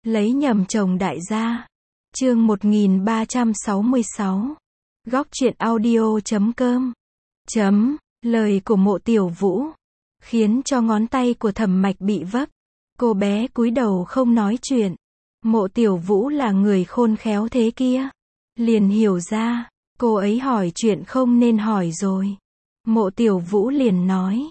Lấy nhầm chồng đại gia. Chương 1366. Góc truyện audio.com. Lời của Mộ Tiểu Vũ khiến cho ngón tay của Thẩm Mạch bị vấp. Cô bé cúi đầu không nói chuyện. Mộ Tiểu Vũ là người khôn khéo thế kia, liền hiểu ra, cô ấy hỏi chuyện không nên hỏi rồi. Mộ Tiểu Vũ liền nói: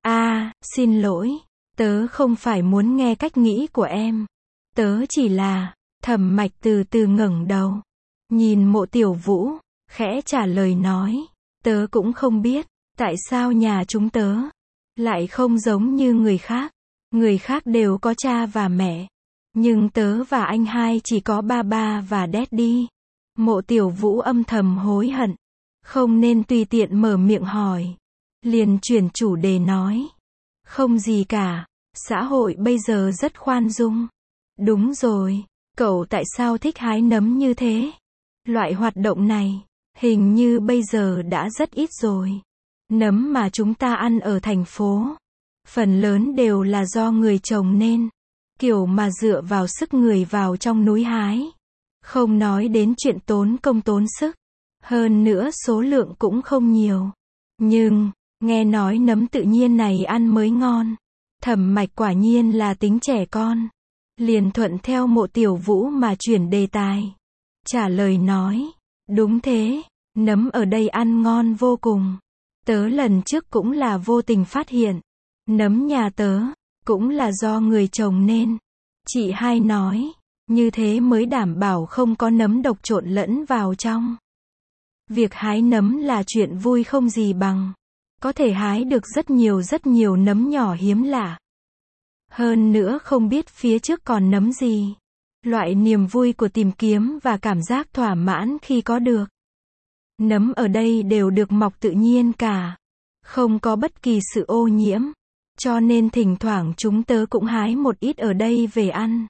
xin lỗi, tớ không phải muốn nghe cách nghĩ của em. Tớ chỉ là... Thẩm Mạch từ từ ngẩng đầu, nhìn Mộ Tiểu Vũ, khẽ trả lời nói: tớ cũng không biết, tại sao nhà chúng tớ lại không giống như người khác. Người khác đều có cha và mẹ, nhưng tớ và anh hai chỉ có ba và daddy. Mộ Tiểu Vũ âm thầm hối hận, không nên tùy tiện mở miệng hỏi. Liền chuyển chủ đề nói: không gì cả, xã hội bây giờ rất khoan dung. Đúng rồi, cậu tại sao thích hái nấm như thế? Loại hoạt động này, hình như bây giờ đã rất ít rồi. Nấm mà chúng ta ăn ở thành phố, phần lớn đều là do người trồng nên, kiểu mà dựa vào sức người vào trong núi hái. Không nói đến chuyện tốn công tốn sức, hơn nữa số lượng cũng không nhiều. Nhưng, nghe nói nấm tự nhiên này ăn mới ngon. Thẩm Mạch quả nhiên là tính trẻ con, liền thuận theo Mộ Tiểu Vũ mà chuyển đề tài. Trả lời nói: đúng thế, nấm ở đây ăn ngon vô cùng. Tớ lần trước cũng là vô tình phát hiện, nấm nhà tớ cũng là do người trồng nên. Chị hai nói, như thế mới đảm bảo không có nấm độc trộn lẫn vào trong. Việc hái nấm là chuyện vui không gì bằng. Có thể hái được rất nhiều nấm nhỏ hiếm lạ. Hơn nữa không biết phía trước còn nấm gì. Loại niềm vui của tìm kiếm và cảm giác thỏa mãn khi có được. Nấm ở đây đều được mọc tự nhiên cả, không có bất kỳ sự ô nhiễm. Cho nên thỉnh thoảng chúng tớ cũng hái một ít ở đây về ăn.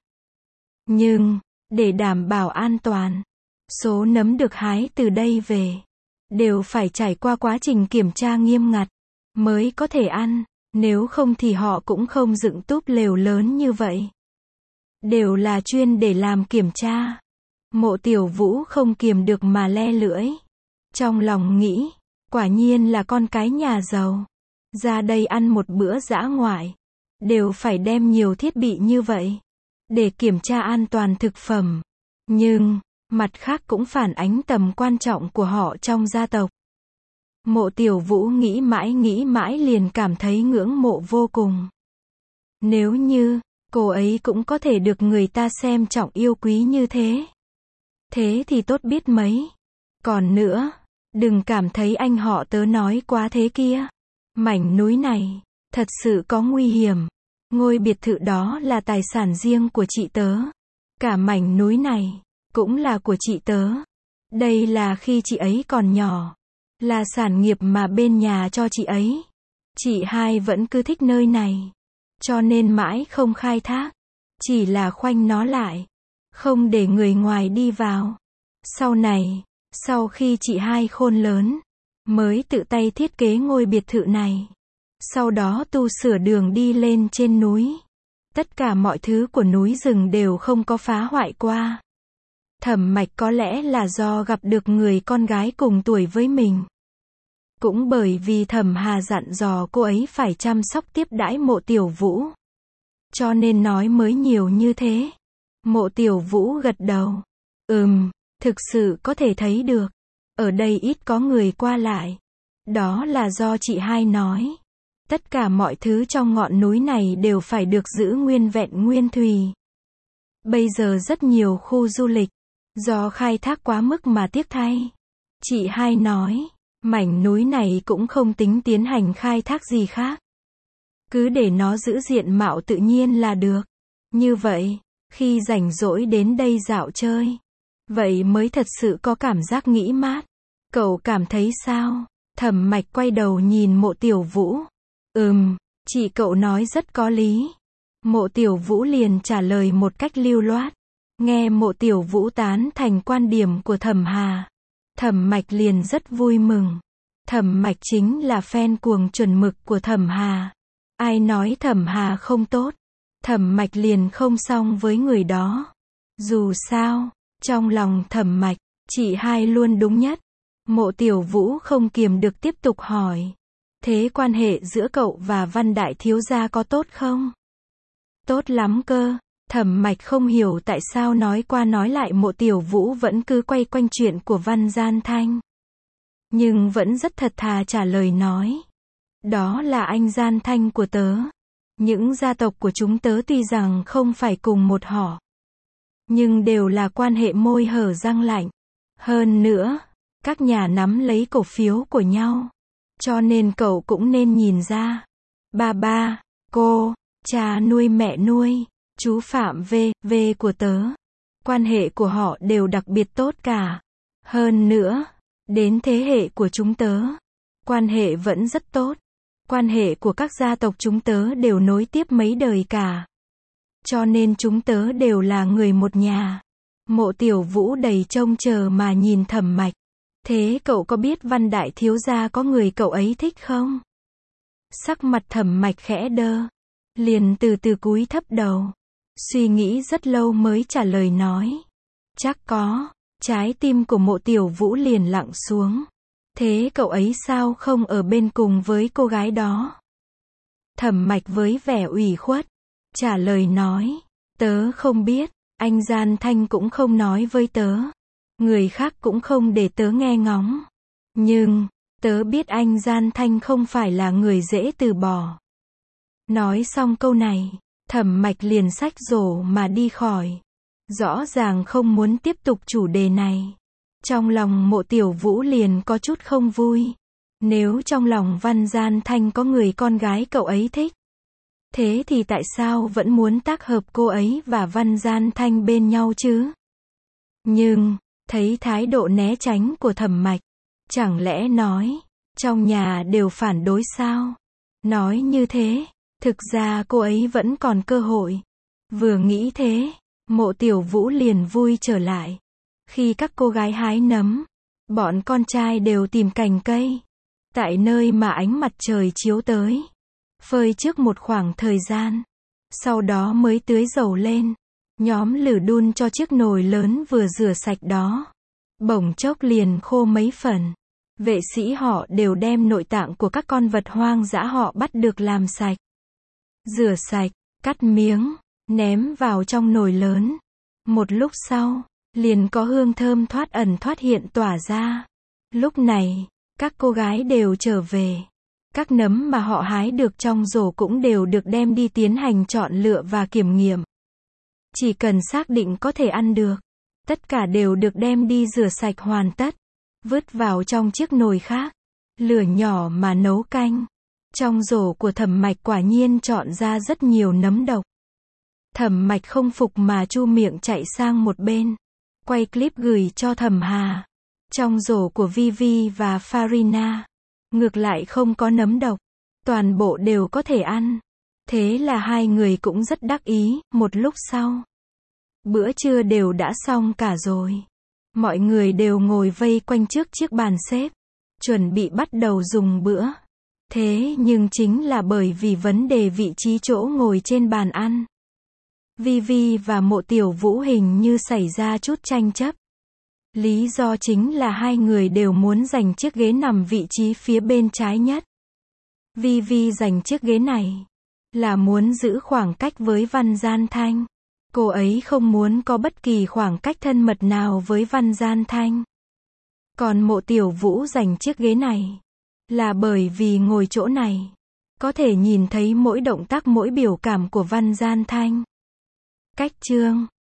Nhưng, để đảm bảo an toàn, số nấm được hái từ đây về đều phải trải qua quá trình kiểm tra nghiêm ngặt mới có thể ăn, nếu không thì họ cũng không dựng túp lều lớn như vậy. Đều là chuyên để làm kiểm tra. Mộ Tiểu Vũ không kiềm được mà le lưỡi. Trong lòng nghĩ, quả nhiên là con cái nhà giàu. Ra đây ăn một bữa dã ngoại, đều phải đem nhiều thiết bị như vậy, để kiểm tra an toàn thực phẩm. Nhưng, mặt khác cũng phản ánh tầm quan trọng của họ trong gia tộc. Mộ Tiểu Vũ nghĩ mãi liền cảm thấy ngưỡng mộ vô cùng. Nếu như, cô ấy cũng có thể được người ta xem trọng yêu quý như thế. Thế thì tốt biết mấy. Còn nữa, đừng cảm thấy anh họ tớ nói quá thế kia. Mảnh núi này, thật sự có nguy hiểm. Ngôi biệt thự đó là tài sản riêng của chị tớ. Cả mảnh núi này, cũng là của chị tớ. Đây là khi chị ấy còn nhỏ. Là sản nghiệp mà bên nhà cho chị ấy. Chị hai vẫn cứ thích nơi này, cho nên mãi không khai thác. Chỉ là khoanh nó lại, không để người ngoài đi vào. Sau này, sau khi chị hai khôn lớn, mới tự tay thiết kế ngôi biệt thự này. Sau đó tu sửa đường đi lên trên núi. Tất cả mọi thứ của núi rừng đều không có phá hoại qua. Thẩm Mạch có lẽ là do gặp được người con gái cùng tuổi với mình. Cũng bởi vì Thẩm Hà dặn dò cô ấy phải chăm sóc tiếp đãi Mộ Tiểu Vũ, cho nên nói mới nhiều như thế. Mộ Tiểu Vũ gật đầu. Thực sự có thể thấy được. Ở đây ít có người qua lại. Đó là do chị hai nói. Tất cả mọi thứ trong ngọn núi này đều phải được giữ nguyên vẹn nguyên thùy. Bây giờ rất nhiều khu du lịch, do khai thác quá mức mà tiếc thay. Chị hai nói, mảnh núi này cũng không tính tiến hành khai thác gì khác. Cứ để nó giữ diện mạo tự nhiên là được. Như vậy, khi rảnh rỗi đến đây dạo chơi, vậy mới thật sự có cảm giác nghỉ mát. Cậu cảm thấy sao? Thẩm Mạch quay đầu nhìn Mộ Tiểu Vũ. Chị cậu nói rất có lý. Mộ Tiểu Vũ liền trả lời một cách lưu loát. Nghe Mộ Tiểu Vũ tán thành quan điểm của Thẩm Hà, Thẩm Mạch liền rất vui mừng. Thẩm Mạch chính là fan cuồng chuẩn mực của Thẩm Hà. Ai nói Thẩm Hà không tốt, Thẩm Mạch liền không xong với người đó. Dù sao, trong lòng Thẩm Mạch, chị hai luôn đúng nhất. Mộ Tiểu Vũ không kiềm được tiếp tục hỏi. Thế quan hệ giữa cậu và Văn đại thiếu gia có tốt không? Tốt lắm cơ. Thẩm Mạch không hiểu tại sao nói qua nói lại Mộ Tiểu Vũ vẫn cứ quay quanh chuyện của Văn Gian Thanh. Nhưng vẫn rất thật thà trả lời nói. Đó là anh Gian Thanh của tớ. Những gia tộc của chúng tớ tuy rằng không phải cùng một họ, nhưng đều là quan hệ môi hở răng lạnh. Hơn nữa, các nhà nắm lấy cổ phiếu của nhau. Cho nên cậu cũng nên nhìn ra. Ba, cô, cha nuôi mẹ nuôi, chú Phạm V của tớ. Quan hệ của họ đều đặc biệt tốt cả. Hơn nữa, đến thế hệ của chúng tớ, quan hệ vẫn rất tốt. Quan hệ của các gia tộc chúng tớ đều nối tiếp mấy đời cả. Cho nên chúng tớ đều là người một nhà. Mộ Tiểu Vũ đầy trông chờ mà nhìn Thẩm Mạch. Thế cậu có biết Văn đại thiếu gia có người cậu ấy thích không? Sắc mặt Thẩm Mạch khẽ đơ. Liền từ từ cúi thấp đầu. Suy nghĩ rất lâu mới trả lời nói. Chắc có. Trái tim của Mộ Tiểu Vũ liền lặng xuống. Thế cậu ấy sao không ở bên cùng với cô gái đó? Thẩm Mạch với vẻ ủy khuất, trả lời nói. Tớ không biết, anh Gian Thanh cũng không nói với tớ. Người khác cũng không để tớ nghe ngóng. Nhưng, tớ biết anh Gian Thanh không phải là người dễ từ bỏ. Nói xong câu này, Thẩm Mạch liền xách rổ mà đi khỏi. Rõ ràng không muốn tiếp tục chủ đề này. Trong lòng Mộ Tiểu Vũ liền có chút không vui. Nếu trong lòng Văn Gian Thanh có người con gái cậu ấy thích, thế thì tại sao vẫn muốn tác hợp cô ấy và Văn Gian Thanh bên nhau chứ? Nhưng, thấy thái độ né tránh của Thẩm Mạch, chẳng lẽ nói, trong nhà đều phản đối sao? Nói như thế, thực ra cô ấy vẫn còn cơ hội. Vừa nghĩ thế, Mộ Tiểu Vũ liền vui trở lại. Khi các cô gái hái nấm, bọn con trai đều tìm cành cây. Tại nơi mà ánh mặt trời chiếu tới. Phơi trước một khoảng thời gian. Sau đó mới tưới dầu lên. Nhóm lửa đun cho chiếc nồi lớn vừa rửa sạch đó. Bỗng chốc liền khô mấy phần. Vệ sĩ họ đều đem nội tạng của các con vật hoang dã họ bắt được làm sạch. Rửa sạch, cắt miếng, ném vào trong nồi lớn. Một lúc sau, liền có hương thơm thoát ẩn thoát hiện tỏa ra. Lúc này, các cô gái đều trở về. Các nấm mà họ hái được trong rổ cũng đều được đem đi tiến hành chọn lựa và kiểm nghiệm. Chỉ cần xác định có thể ăn được, tất cả đều được đem đi rửa sạch hoàn tất, vứt vào trong chiếc nồi khác. Lửa nhỏ mà nấu canh. Trong rổ của Thẩm Mạch quả nhiên chọn ra rất nhiều nấm độc. Thẩm Mạch không phục mà chu miệng chạy sang một bên. Quay clip gửi cho Thẩm Hà. Trong rổ của Vivi và Farina, ngược lại không có nấm độc. Toàn bộ đều có thể ăn. Thế là hai người cũng rất đắc ý. Một lúc sau, bữa trưa đều đã xong cả rồi. Mọi người đều ngồi vây quanh trước chiếc bàn xếp, chuẩn bị bắt đầu dùng bữa. Thế nhưng chính là bởi vì vấn đề vị trí chỗ ngồi trên bàn ăn, Vivi và Mộ Tiểu Vũ hình như xảy ra chút tranh chấp. Lý do chính là hai người đều muốn giành chiếc ghế nằm vị trí phía bên trái nhất. Vivi giành chiếc ghế này là muốn giữ khoảng cách với Văn Gian Thanh. Cô ấy không muốn có bất kỳ khoảng cách thân mật nào với Văn Gian Thanh. Còn Mộ Tiểu Vũ giành chiếc ghế này là bởi vì ngồi chỗ này, có thể nhìn thấy mỗi động tác mỗi biểu cảm của Văn Gian Thanh. Cách chương